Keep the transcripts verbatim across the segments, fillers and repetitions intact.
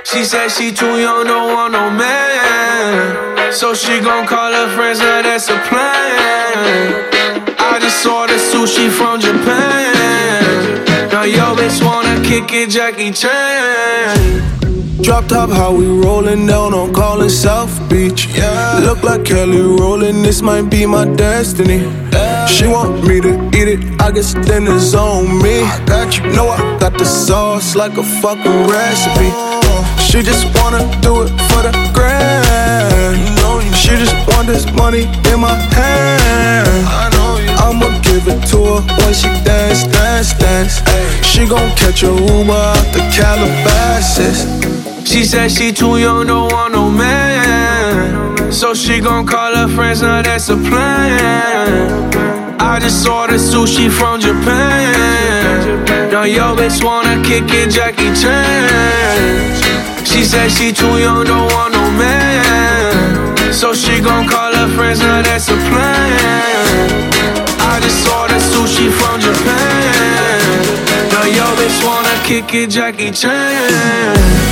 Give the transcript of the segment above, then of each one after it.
She said she too young, don't want no man. So she gon' call her friends, now that's a plan. I just ordered sushi from Japan. Now yo bitch wanna kick it, Jackie Chan. Drop top, how we rollin' down on Collins South Beach. Yeah. Look like Kelly rollin', this might be my destiny. Yeah. She want me to eat it, I guess then it's on me. I got you. Know I got the sauce like a fucking recipe. She just wanna do it for the grand. She just want this money in my hand. I'ma give it to her when she dance, dance, dance. She gon' catch a Uber out the Calabasas. She said she too young, don't want no man. So she gon' call her friends, now that's a plan. I just ordered sushi from Japan. Now yo bitch wanna kick it, Jackie Chan. She said she too young, don't want no man. So she gon' call her friends, now that's a plan. I just ordered sushi from Japan. Now yo bitch wanna kick it, Jackie Chan.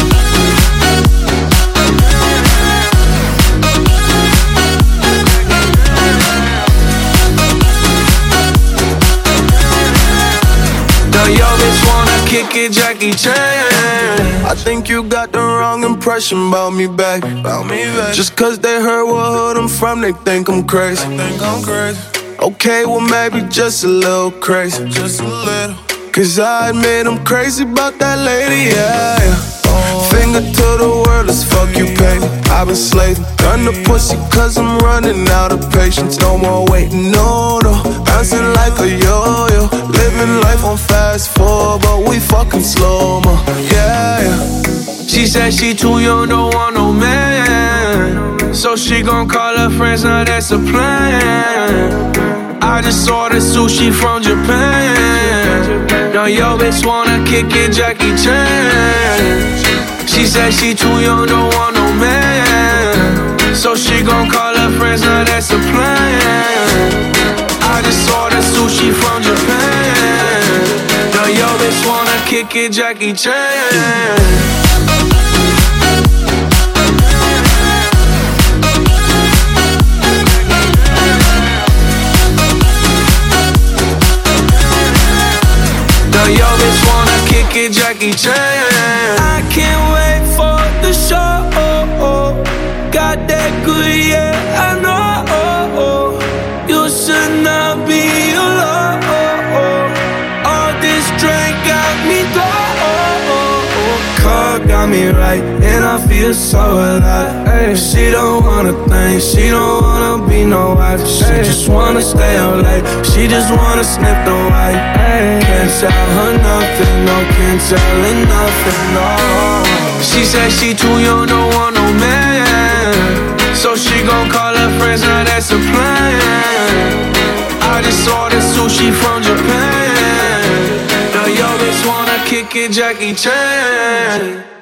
Yo, bitch wanna kick it, Jackie Chan. I think you got the wrong impression about me, back. About me, back. Just cause they heard what hood I'm from, they think I'm crazy. They think I'm crazy. Okay, well maybe just a little crazy. Just a little. Cause I admit I'm crazy about that lady, yeah, yeah. Finger to the world, as fuck you pay me. I've been slaving, done the pussy cause I'm running out of patience. No more waiting, no, no. Bouncing like a yo-yo. Living life on fast forward, but we fucking slow-mo, yeah, yeah. She said she too young, don't want no man. So she gon' call her friends, now that's a plan. I just ordered sushi from Japan. Now yo bitch wanna kick it, Jackie Chan. She said she too young, don't want no man. So she gon' call her friends, now that's a plan. I just ordered sushi from Japan. Now yo bitch wanna kick it, Jackie Chan. Now yo bitch wanna kick it, Jackie Chan. I can't wait for the show. Got that good, yeah, I know. You should not be alone. All this drink got me low. Car got me right, and I feel so alive. Ay, she don't wanna think, she don't wanna be no wife. She ay, just wanna stay up late, she just wanna sniff the white. Ay, can't tell her nothing, no, can't tell her nothing, no. She said she too young, don't want no man. So she gon' call her friends, now that's a plan. I just ordered sushi from Japan. Now yo bitch wanna kick it, Jackie Chan.